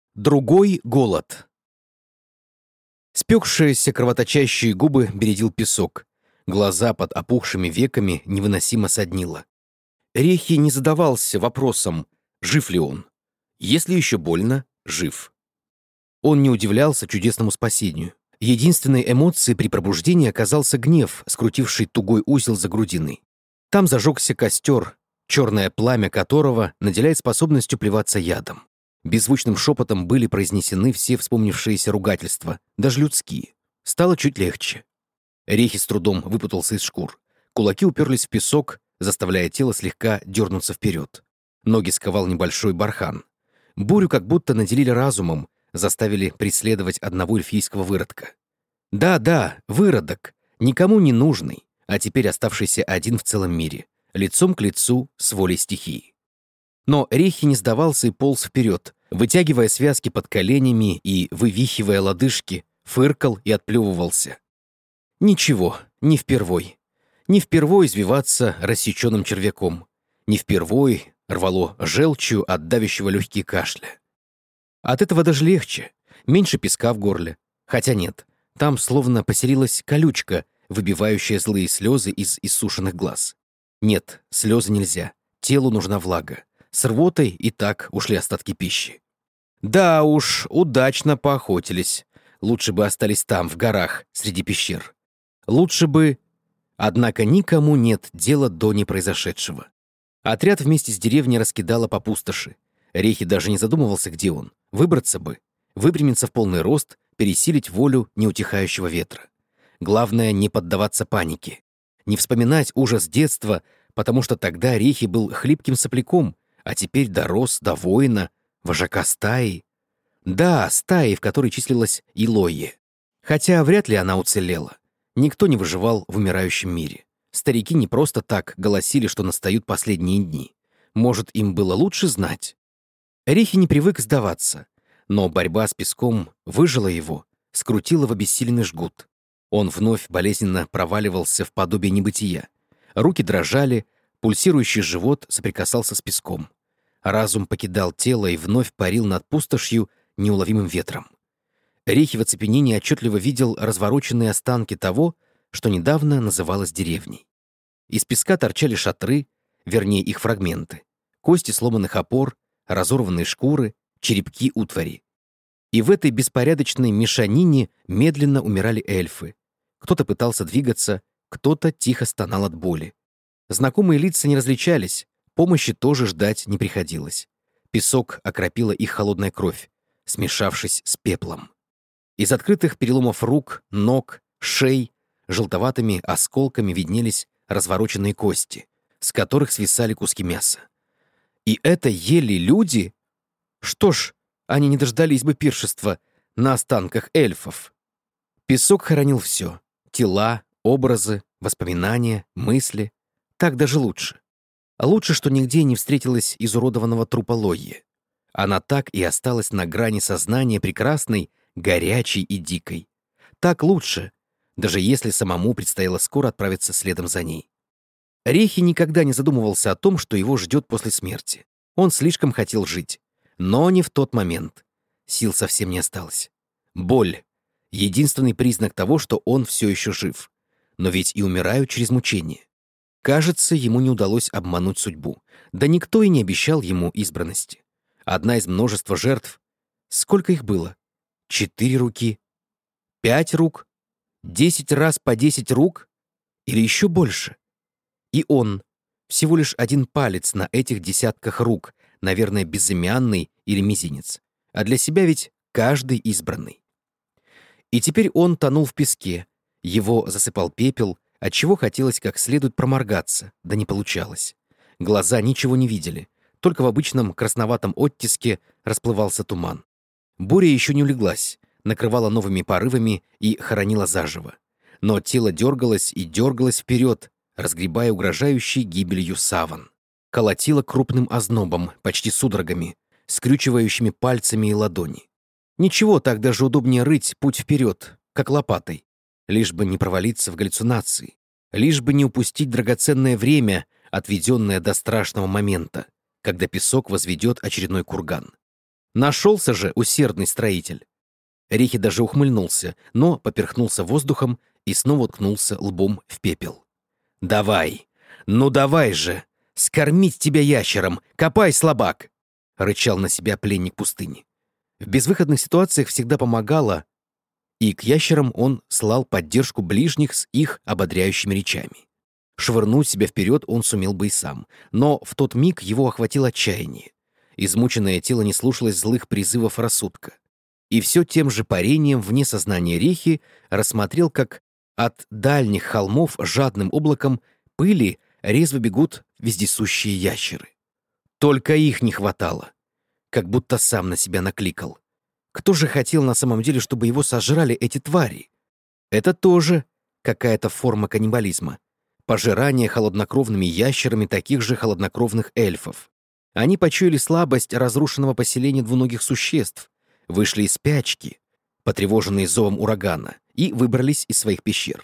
Другой голод. Спекшиеся кровоточащие губы бередил песок. Глаза под опухшими веками невыносимо соднило. Рехи не задавался вопросом, жив ли он. Если еще больно, жив. Он не удивлялся чудесному спасению. Единственной эмоцией при пробуждении оказался гнев, скрутивший тугой узел за грудиной. Там зажегся костер, черное пламя которого наделяет способностью плеваться ядом. Беззвучным шепотом были произнесены все вспомнившиеся ругательства, даже людские. Стало чуть легче. Рехи с трудом выпутался из шкур. Кулаки уперлись в песок, заставляя тело слегка дернуться вперед. Ноги сковал небольшой бархан. Бурю как будто наделили разумом, заставили преследовать одного эльфийского выродка. Да, выродок, никому не нужный, а теперь оставшийся один в целом мире, лицом к лицу с волей стихии. Но Рехи не сдавался и полз вперед, вытягивая связки под коленями и вывихивая лодыжки, фыркал и отплевывался. Ничего, не впервой. Не впервой извиваться рассеченным червяком. Не впервой рвало желчью от давящего легкие кашля. От этого даже легче, меньше песка в горле. Хотя нет, там словно поселилась колючка, выбивающая злые слезы из иссушенных глаз. Нет, слезы нельзя, телу нужна влага. С рвотой и так ушли остатки пищи. Да уж, удачно поохотились. Лучше бы остались там, в горах, среди пещер. Лучше бы... Однако никому нет дела до непроизошедшего. Отряд вместе с деревней раскидало по пустоши. Рехи даже не задумывался, где он. Выбраться бы. Выпрямиться в полный рост, пересилить волю неутихающего ветра. Главное, не поддаваться панике. Не вспоминать ужас детства, потому что тогда Рехи был хлипким сопляком, а теперь дорос до воина, вожака стаи. Да, стаи, в которой числилась Илойе. Хотя вряд ли она уцелела. Никто не выживал в умирающем мире. Старики не просто так голосили, что настают последние дни. Может, им было лучше знать? Рехи не привык сдаваться, но борьба с песком выжила его, скрутила в обессиленный жгут. Он вновь болезненно проваливался в подобие небытия. Руки дрожали, пульсирующий живот соприкасался с песком. Разум покидал тело и вновь парил над пустошью неуловимым ветром. Рехи в оцепенении отчетливо видел развороченные останки того, что недавно называлось деревней. Из песка торчали шатры, вернее их фрагменты, кости сломанных опор, разорванные шкуры, черепки утвари. И в этой беспорядочной мешанине медленно умирали эльфы. Кто-то пытался двигаться, кто-то тихо стонал от боли. Знакомые лица не различались, помощи тоже ждать не приходилось. Песок окропила их холодная кровь, смешавшись с пеплом. Из открытых переломов рук, ног, шей желтоватыми осколками виднелись развороченные кости, с которых свисали куски мяса. И это ели люди? Что ж, они не дождались бы пиршества на останках эльфов. Песок хоронил все — тела, образы, воспоминания, мысли. Так даже лучше. Лучше, что нигде не встретилось изуродованного трупа Лойи. Она так и осталась на грани сознания прекрасной, горячей и дикой. Так лучше, даже если самому предстояло скоро отправиться следом за ней. Рехи никогда не задумывался о том, что его ждет после смерти. Он слишком хотел жить. Но не в тот момент. Сил совсем не осталось. Боль — единственный признак того, что он все еще жив. Но ведь и умирают через мучение. Кажется, ему не удалось обмануть судьбу. Да никто и не обещал ему избранности. Одна из множества жертв. Сколько их было? 4 руки? 5 рук? 10 раз по 10 рук? Или еще больше? И он. Всего лишь один палец на этих десятках рук, наверное, безымянный или мизинец. А для себя ведь каждый избранный. И теперь он тонул в песке. Его засыпал пепел, отчего хотелось как следует проморгаться, да не получалось. Глаза ничего не видели. Только в обычном красноватом оттиске расплывался туман. Буря еще не улеглась, накрывала новыми порывами и хоронила заживо. Но тело дергалось и дергалось вперед, разгребая угрожающий гибелью саван. Колотило крупным ознобом, почти судорогами, скрючивающими пальцами и ладони. Ничего, так даже удобнее рыть путь вперед, как лопатой. Лишь бы не провалиться в галлюцинации. Лишь бы не упустить драгоценное время, отведенное до страшного момента, когда песок возведет очередной курган. Нашелся же усердный строитель. Рехи даже ухмыльнулся, но поперхнулся воздухом и снова уткнулся лбом в пепел. «Давай! Ну давай же! Скормить тебя ящером! Копай, слабак!» — рычал на себя пленник пустыни. В безвыходных ситуациях всегда помогало, и к ящерам он слал поддержку ближних с их ободряющими речами. Швырнуть себя вперед он сумел бы и сам, но в тот миг его охватило отчаяние. Измученное тело не слушалось злых призывов рассудка. И все тем же парением вне сознания Рехи рассмотрел, как от дальних холмов жадным облаком пыли резво бегут вездесущие ящеры. Только их не хватало, как будто сам на себя накликал. Кто же хотел на самом деле, чтобы его сожрали эти твари? Это тоже какая-то форма каннибализма. Пожирание холоднокровными ящерами таких же холоднокровных эльфов. Они почуяли слабость разрушенного поселения двуногих существ, вышли из спячки, потревоженные зовом урагана, и выбрались из своих пещер.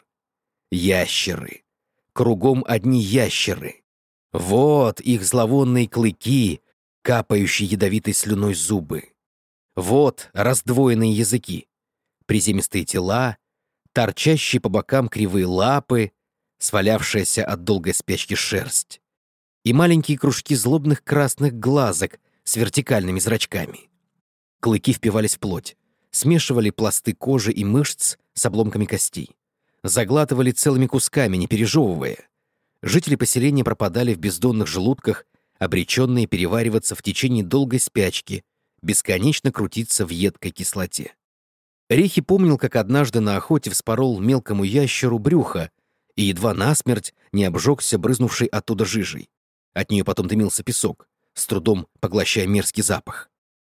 Ящеры. Кругом одни ящеры. Вот их зловонные клыки, капающие ядовитой слюной зубы. Вот раздвоенные языки, приземистые тела, торчащие по бокам кривые лапы, свалявшаяся от долгой спячки шерсть и маленькие кружки злобных красных глазок с вертикальными зрачками. Клыки впивались в плоть, смешивали пласты кожи и мышц с обломками костей, заглатывали целыми кусками, не пережевывая. Жители поселения пропадали в бездонных желудках, обреченные перевариваться в течение долгой спячки, бесконечно крутиться в едкой кислоте. Рехи помнил, как однажды на охоте вспорол мелкому ящеру брюхо и едва насмерть не обжегся брызнувшей оттуда жижей. От нее потом дымился песок, с трудом поглощая мерзкий запах.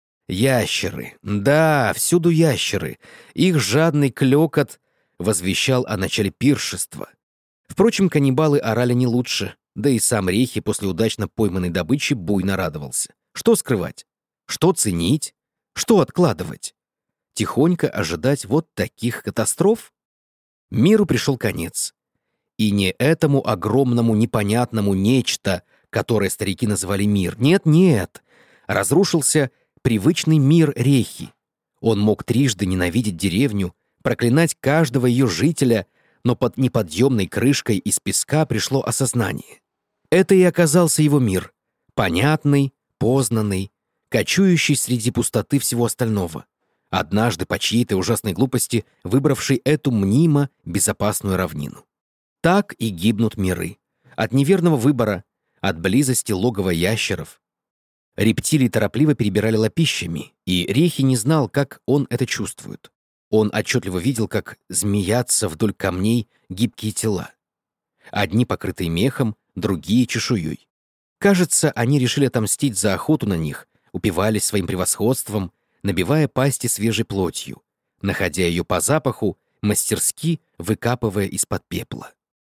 Ящеры. Да, всюду ящеры. Их жадный клёкот возвещал о начале пиршества. Впрочем, каннибалы орали не лучше, да и сам Рехи после удачно пойманной добычи буйно радовался. Что скрывать? Что ценить? Что откладывать? Тихонько ожидать вот таких катастроф? Миру пришел конец. И не этому огромному непонятному нечто, которое старики называли мир. Нет. Разрушился привычный мир Рехи. Он мог трижды ненавидеть деревню, проклинать каждого ее жителя, но под неподъемной крышкой из песка пришло осознание. Это и оказался его мир. Понятный, познанный, кочующий среди пустоты всего остального. Однажды по чьей-то ужасной глупости выбравший эту мнимо безопасную равнину. Так и гибнут миры. От неверного выбора, от близости логова ящеров. Рептилии торопливо перебирали лапищами, и Рехи не знал, как он это чувствует. Он отчетливо видел, как змеятся вдоль камней гибкие тела. Одни покрытые мехом, другие — чешуей. Кажется, они решили отомстить за охоту на них, упивались своим превосходством, набивая пасти свежей плотью, находя ее по запаху, мастерски выкапывая из-под пепла.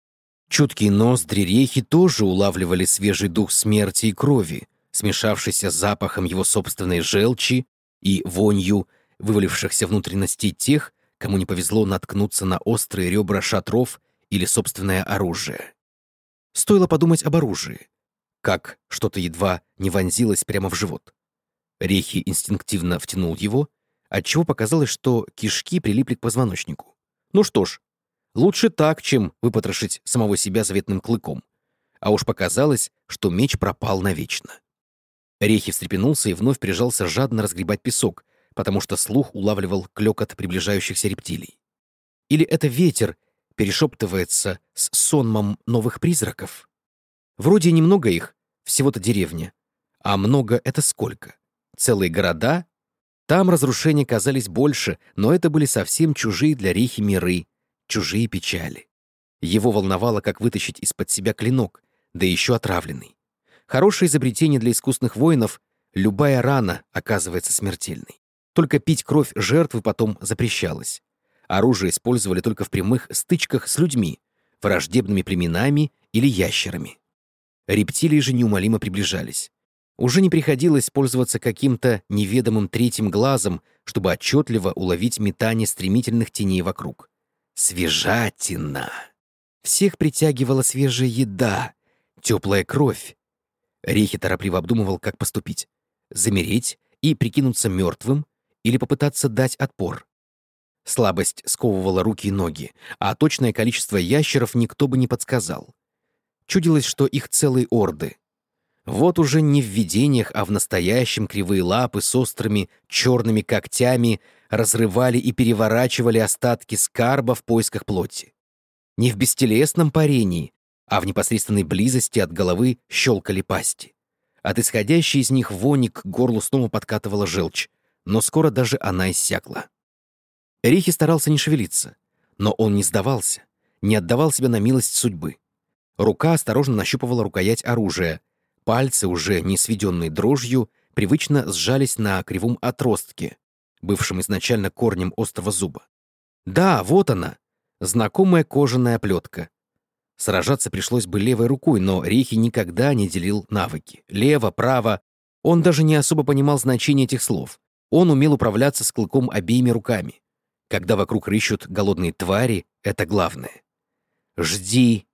Чуткие ноздри Рехи тоже улавливали свежий дух смерти и крови, смешавшийся с запахом его собственной желчи и вонью вывалившихся внутренностей тех, кому не повезло наткнуться на острые ребра шатров или собственное оружие. Стоило подумать об оружии, как что-то едва не вонзилось прямо в живот. Рехи инстинктивно втянул его, отчего показалось, что кишки прилипли к позвоночнику. Ну что ж, лучше так, чем выпотрошить самого себя заветным клыком. А уж показалось, что меч пропал навечно. Рехи встрепенулся и вновь прижался жадно разгребать песок, потому что слух улавливал клёкот приближающихся рептилий. Или это ветер перешептывается с сонмом новых призраков? Вроде немного их, всего-то деревня. А много — это сколько? Целые города? Там разрушения казались больше, но это были совсем чужие для Рехи миры, чужие печали. Его волновало, как вытащить из-под себя клинок, да еще отравленный. Хорошее изобретение для искусных воинов — любая рана оказывается смертельной. Только пить кровь жертвы потом запрещалось. Оружие использовали только в прямых стычках с людьми, враждебными племенами или ящерами. Рептилии же неумолимо приближались. Уже не приходилось пользоваться каким-то неведомым третьим глазом, чтобы отчетливо уловить метание стремительных теней вокруг. Свежатина! Всех притягивала свежая еда, теплая кровь. Рехи торопливо обдумывал, как поступить. Замереть и прикинуться мертвым или попытаться дать отпор. Слабость сковывала руки и ноги, а точное количество ящеров никто бы не подсказал. Чудилось, что их целые орды. Вот уже не в видениях, а в настоящем кривые лапы с острыми черными когтями разрывали и переворачивали остатки скарба в поисках плоти. Не в бестелесном парении, а в непосредственной близости от головы щелкали пасти. От исходящей из них вони к горлу снова подкатывала желчь, но скоро даже она иссякла. Рихи старался не шевелиться, но он не сдавался, не отдавал себя на милость судьбы. Рука осторожно нащупывала рукоять оружия, пальцы, уже не сведенные дрожью, привычно сжались на кривом отростке, бывшем изначально корнем острого зуба. Да, вот она, знакомая кожаная оплетка. Сражаться пришлось бы левой рукой, но Рихи никогда не делил навыки. Лево, право. Он даже не особо понимал значение этих слов. Он умел управляться с клыком обеими руками. Когда вокруг рыщут голодные твари, это главное. «Жди!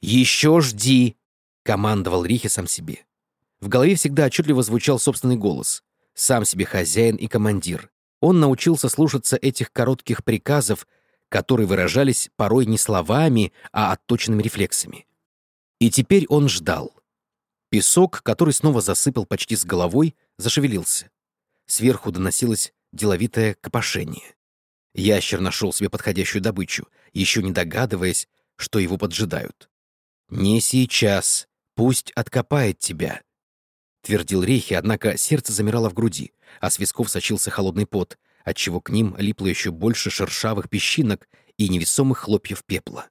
Еще жди!» — командовал Рихи сам себе. В голове всегда отчетливо звучал собственный голос. Сам себе хозяин и командир. Он научился слушаться этих коротких приказов, которые выражались порой не словами, а отточенными рефлексами. И теперь он ждал. Песок, который снова засыпал почти с головой, зашевелился. Сверху доносилось деловитое копошение. Ящер нашел себе подходящую добычу, еще не догадываясь, что его поджидают. «Не сейчас, пусть откопает тебя», — твердил Рейхи, однако сердце замирало в груди, а с висков сочился холодный пот, отчего к ним липло еще больше шершавых песчинок и невесомых хлопьев пепла.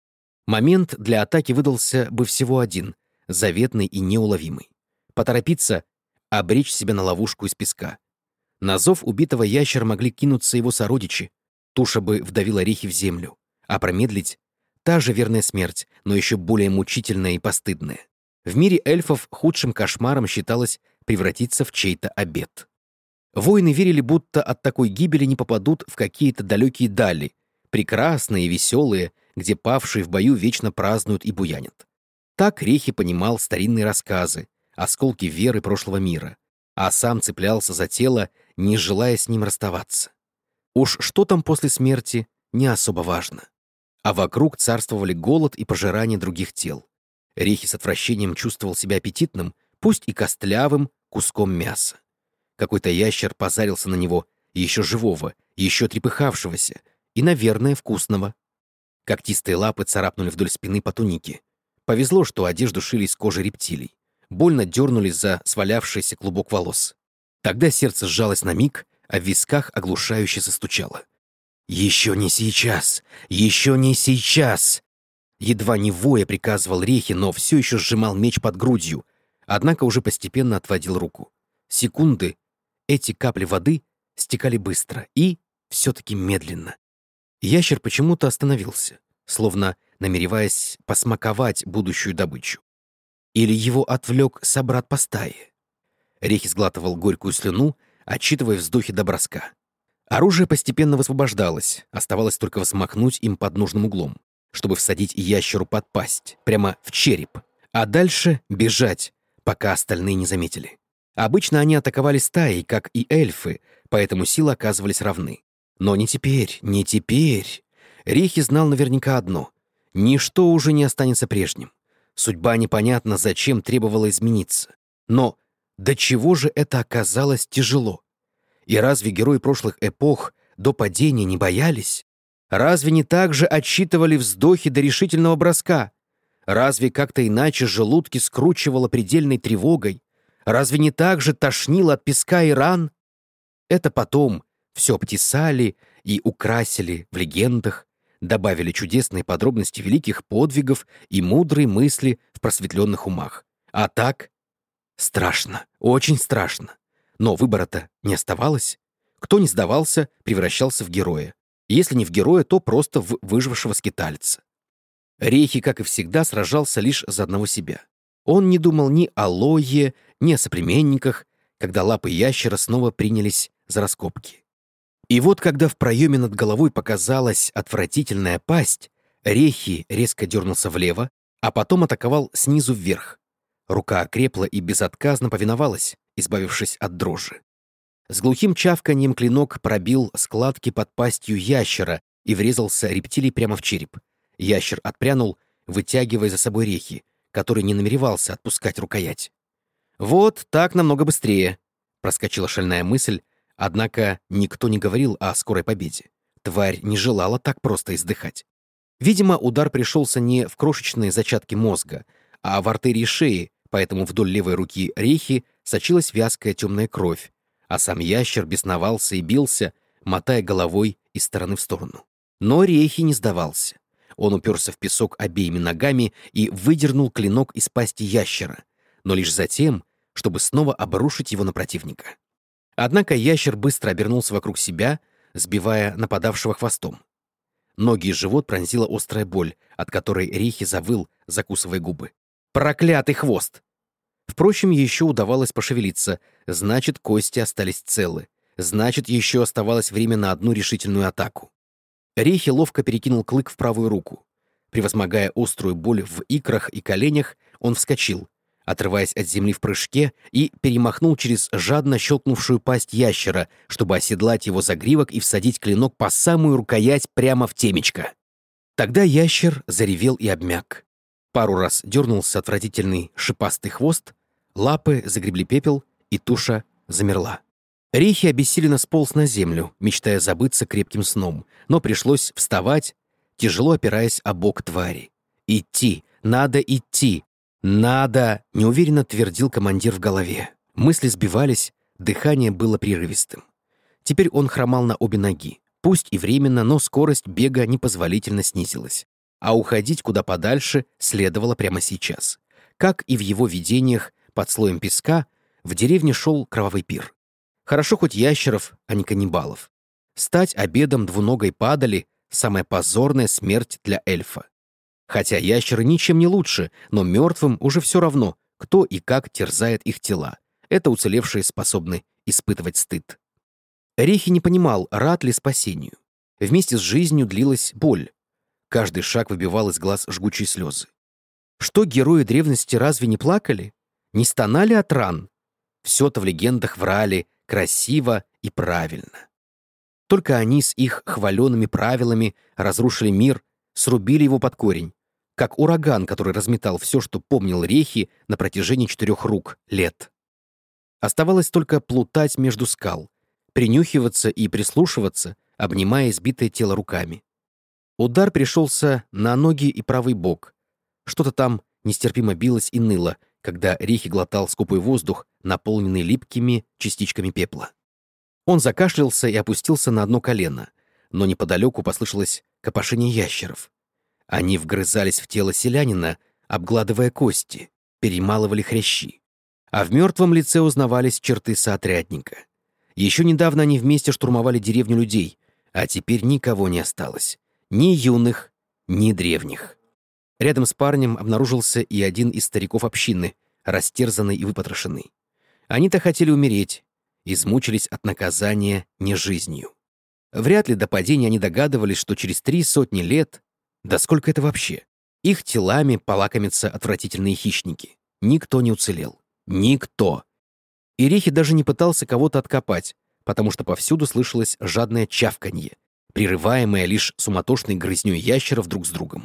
Момент для атаки выдался бы всего один, заветный и неуловимый. Поторопиться, обречь себя на ловушку из песка. На зов убитого ящера могли кинуться его сородичи, туша бы вдавила Рихи в землю, а промедлить — та же верная смерть, но еще более мучительная и постыдная. В мире эльфов худшим кошмаром считалось превратиться в чей-то обед. Воины верили, будто от такой гибели не попадут в какие-то далекие дали, прекрасные и веселые, где павшие в бою вечно празднуют и буянят. Так Рехи понимал старинные рассказы, осколки веры прошлого мира, а сам цеплялся за тело, не желая с ним расставаться. Уж что там после смерти, не особо важно. А вокруг царствовали голод и пожирание других тел. Рехи с отвращением чувствовал себя аппетитным, пусть и костлявым, куском мяса. Какой-то ящер позарился на него, еще живого, еще трепыхавшегося, и, наверное, вкусного. Когтистые лапы царапнули вдоль спины по тунике. Повезло, что одежду шили из кожи рептилий. Больно дернулись за свалявшийся клубок волос. Тогда сердце сжалось на миг, а в висках оглушающе застучало. «Еще не сейчас! Еще не сейчас!» Едва не воя приказывал Рехи, но все еще сжимал меч под грудью, однако уже постепенно отводил руку. Секунды, эти капли воды стекали быстро и все-таки медленно. Ящер почему-то остановился, словно намереваясь посмаковать будущую добычу. Или его отвлек собрат по стае. Рехи сглатывал горькую слюну, отчитывая вздохи до броска. Оружие постепенно высвобождалось, оставалось только взмахнуть им под нужным углом, чтобы всадить ящеру под пасть, прямо в череп, а дальше бежать, пока остальные не заметили. Обычно они атаковали стаей, как и эльфы, поэтому силы оказывались равны. Но не теперь, не теперь. Рихи знал наверняка одно — ничто уже не останется прежним. Судьба непонятно зачем требовала измениться. Но до чего же это оказалось тяжело? И разве герои прошлых эпох до падения не боялись? Разве не так же отсчитывали вздохи до решительного броска? Разве как-то иначе желудки скручивало предельной тревогой? Разве не так же тошнило от песка и ран? Это потом все обтесали и украсили в легендах, добавили чудесные подробности великих подвигов и мудрые мысли в просветленных умах. А так? Страшно, очень страшно. Но выбора-то не оставалось. Кто не сдавался, превращался в героя. Если не в героя, то просто в выжившего скитальца. Рехи, как и всегда, сражался лишь за одного себя. Он не думал ни о Лое, ни о соплеменниках, когда лапы ящера снова принялись за раскопки. И вот, когда в проеме над головой показалась отвратительная пасть, Рехи резко дернулся влево, а потом атаковал снизу вверх. Рука окрепла и безотказно повиновалась, избавившись от дрожи. С глухим чавканьем клинок пробил складки под пастью ящера и врезался рептилий прямо в череп. Ящер отпрянул, вытягивая за собой рехи, который не намеревался отпускать рукоять. «Вот так намного быстрее», — проскочила шальная мысль, однако никто не говорил о скорой победе. Тварь не желала так просто издыхать. Видимо, удар пришелся не в крошечные зачатки мозга, а в артерии шеи, поэтому вдоль левой руки рехи сочилась вязкая темная кровь, а сам ящер бесновался и бился, мотая головой из стороны в сторону. Но рехи не сдавался. Он уперся в песок обеими ногами и выдернул клинок из пасти ящера, но лишь затем, чтобы снова обрушить его на противника. Однако ящер быстро обернулся вокруг себя, сбивая нападавшего хвостом. Ноги и живот пронзила острая боль, от которой рехи завыл, закусывая губы. «Проклятый хвост!» Впрочем, еще удавалось пошевелиться, значит, кости остались целы, значит, еще оставалось время на одну решительную атаку. Рехи ловко перекинул клык в правую руку. Превозмогая острую боль в икрах и коленях, он вскочил, отрываясь от земли в прыжке, и перемахнул через жадно щелкнувшую пасть ящера, чтобы оседлать его загривок и всадить клинок по самую рукоять прямо в темечко. Тогда ящер заревел и обмяк. Пару раз дернулся отвратительный шипастый хвост, лапы загребли пепел, и туша замерла. Рехи обессиленно сполз на землю, мечтая забыться крепким сном, но пришлось вставать, тяжело опираясь о бок твари. «Идти! Надо идти! Надо!» — неуверенно твердил командир в голове. Мысли сбивались, дыхание было прерывистым. Теперь он хромал на обе ноги. Пусть и временно, но скорость бега непозволительно снизилась. А уходить куда подальше следовало прямо сейчас. Как и в его видениях под слоем песка, в деревне шел кровавый пир. Хорошо хоть ящеров, а не каннибалов. Стать обедом двуногой падали — самая позорная смерть для эльфа. Хотя ящеры ничем не лучше, но мертвым уже все равно, кто и как терзает их тела. Это уцелевшие способны испытывать стыд. Рехи не понимал, рад ли спасению. Вместе с жизнью длилась боль. Каждый шаг выбивал из глаз жгучие слезы. Что герои древности разве не плакали? Не стонали от ран? Все-то в легендах врали красиво и правильно. Только они с их хваленными правилами разрушили мир, срубили его под корень, как ураган, который разметал все, что помнил Рехи на протяжении 4 лет. Оставалось только плутать между скал, принюхиваться и прислушиваться, обнимая избитое тело руками. Удар пришелся на ноги и правый бок. Что-то там нестерпимо билось и ныло, когда Рехи глотал скупой воздух, наполненный липкими частичками пепла. Он закашлялся и опустился на одно колено, но неподалеку послышалось копошение ящеров. Они вгрызались в тело селянина, обгладывая кости, перемалывали хрящи. А в мертвом лице узнавались черты соотрядника. Еще недавно они вместе штурмовали деревню людей, а теперь никого не осталось. Ни юных, ни древних. Рядом с парнем обнаружился и один из стариков общины, растерзанный и выпотрошенный. Они-то хотели умереть, измучились от наказания не жизнью. Вряд ли до падения они догадывались, что через 300 лет, да сколько это вообще, их телами полакомятся отвратительные хищники. Никто не уцелел. Никто. И Рехи даже не пытался кого-то откопать, потому что повсюду слышалось жадное чавканье, прерываемое лишь суматошной грызнёй ящеров друг с другом.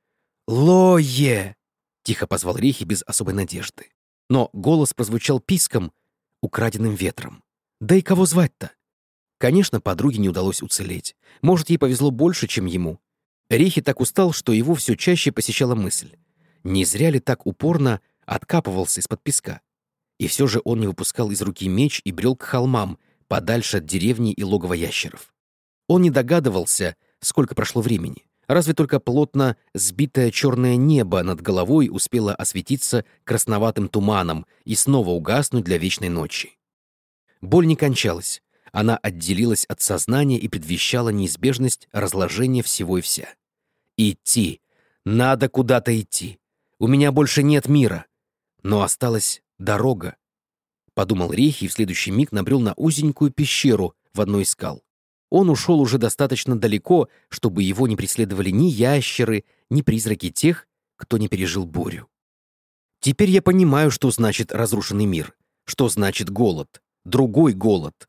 «Лое!» — тихо позвал Рехи без особой надежды. Но голос прозвучал писком, украденным ветром. Да и кого звать-то? Конечно, подруге не удалось уцелеть. Может, ей повезло больше, чем ему. Рехи так устал, что его все чаще посещала мысль. Не зря ли так упорно откапывался из-под песка? И все же он не выпускал из руки меч и брел к холмам, подальше от деревни и логова ящеров. Он не догадывался, сколько прошло времени. Разве только плотно сбитое черное небо над головой успело осветиться красноватым туманом и снова угаснуть для вечной ночи. Боль не кончалась. Она отделилась от сознания и предвещала неизбежность разложения всего и вся. «Идти! Надо куда-то идти! У меня больше нет мира! Но осталась дорога!» Подумал Рехи и в следующий миг набрел на узенькую пещеру в одной из скал. Он ушел уже достаточно далеко, чтобы его не преследовали ни ящеры, ни призраки тех, кто не пережил бурю. Теперь я понимаю, что значит разрушенный мир, что значит голод, другой голод.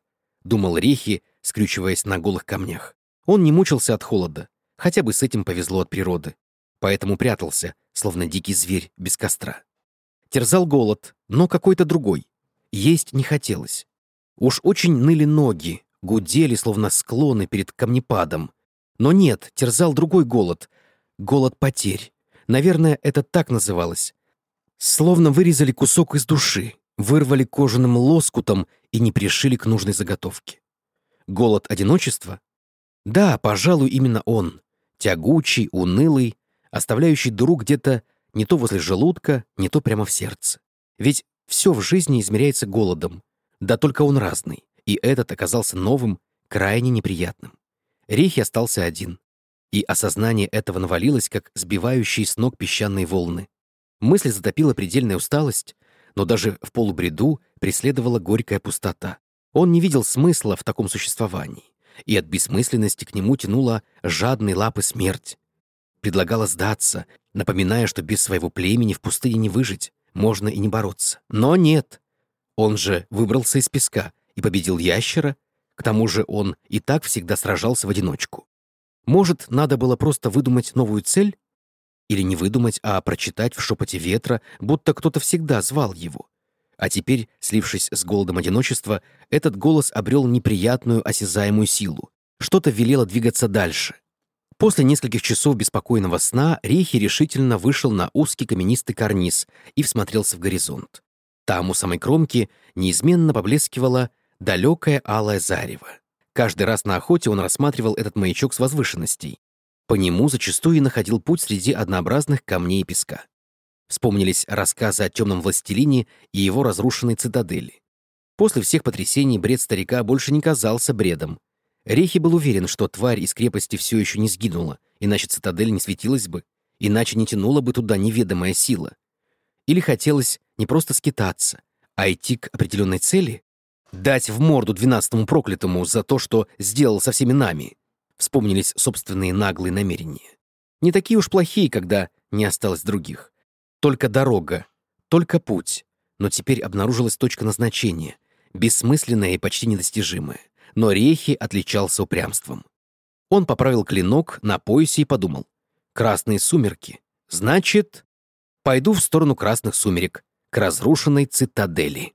думал Рехи, скрючиваясь на голых камнях. Он не мучился от холода, хотя бы с этим повезло от природы. Поэтому прятался, словно дикий зверь без костра. Терзал голод, но какой-то другой. Есть не хотелось. Уж очень ныли ноги, гудели, словно склоны перед камнепадом. Но нет, терзал другой голод. Голод потерь. Наверное, это так называлось. Словно вырезали кусок из души, вырвали кожаным лоскутом и не пришили к нужной заготовке. Голод одиночества? Да, пожалуй, именно он. Тягучий, унылый, оставляющий дыру где-то не то возле желудка, не то прямо в сердце. Ведь все в жизни измеряется голодом. Да только он разный. И этот оказался новым, крайне неприятным. Рехи остался один. И осознание этого навалилось, как сбивающие с ног песчаные волны. Мысль затопила предельная усталость, но даже в полубреду преследовала горькая пустота. Он не видел смысла в таком существовании, и от бессмысленности к нему тянула жадной лапы смерть. Предлагала сдаться, напоминая, что без своего племени в пустыне не выжить, можно и не бороться. Но нет. Он же выбрался из песка и победил ящера, к тому же он и так всегда сражался в одиночку. Может, надо было просто выдумать новую цель? Или не выдумать, а прочитать в шепоте ветра, будто кто-то всегда звал его. А теперь, слившись с голодом одиночества, этот голос обрел неприятную осязаемую силу. Что-то велело двигаться дальше. После нескольких часов беспокойного сна Рехи решительно вышел на узкий каменистый карниз и всмотрелся в горизонт. Там, у самой кромки, неизменно поблескивало далекое алое зарево. Каждый раз на охоте он рассматривал этот маячок с возвышенностей. По нему зачастую и находил путь среди однообразных камней и песка. Вспомнились рассказы о темном властелине и его разрушенной цитадели. После всех потрясений бред старика больше не казался бредом. Рехи был уверен, что тварь из крепости все еще не сгинула, иначе цитадель не светилась бы, иначе не тянула бы туда неведомая сила. Или хотелось не просто скитаться, а идти к определенной цели? Дать в морду 12-му проклятому за то, что сделал со всеми нами. Вспомнились собственные наглые намерения. Не такие уж плохие, когда не осталось других. Только дорога, только путь. Но теперь обнаружилась точка назначения, бессмысленная и почти недостижимая. Но Рехи отличался упрямством. Он поправил клинок на поясе и подумал. Красные сумерки. Значит, пойду в сторону красных сумерек, к разрушенной цитадели.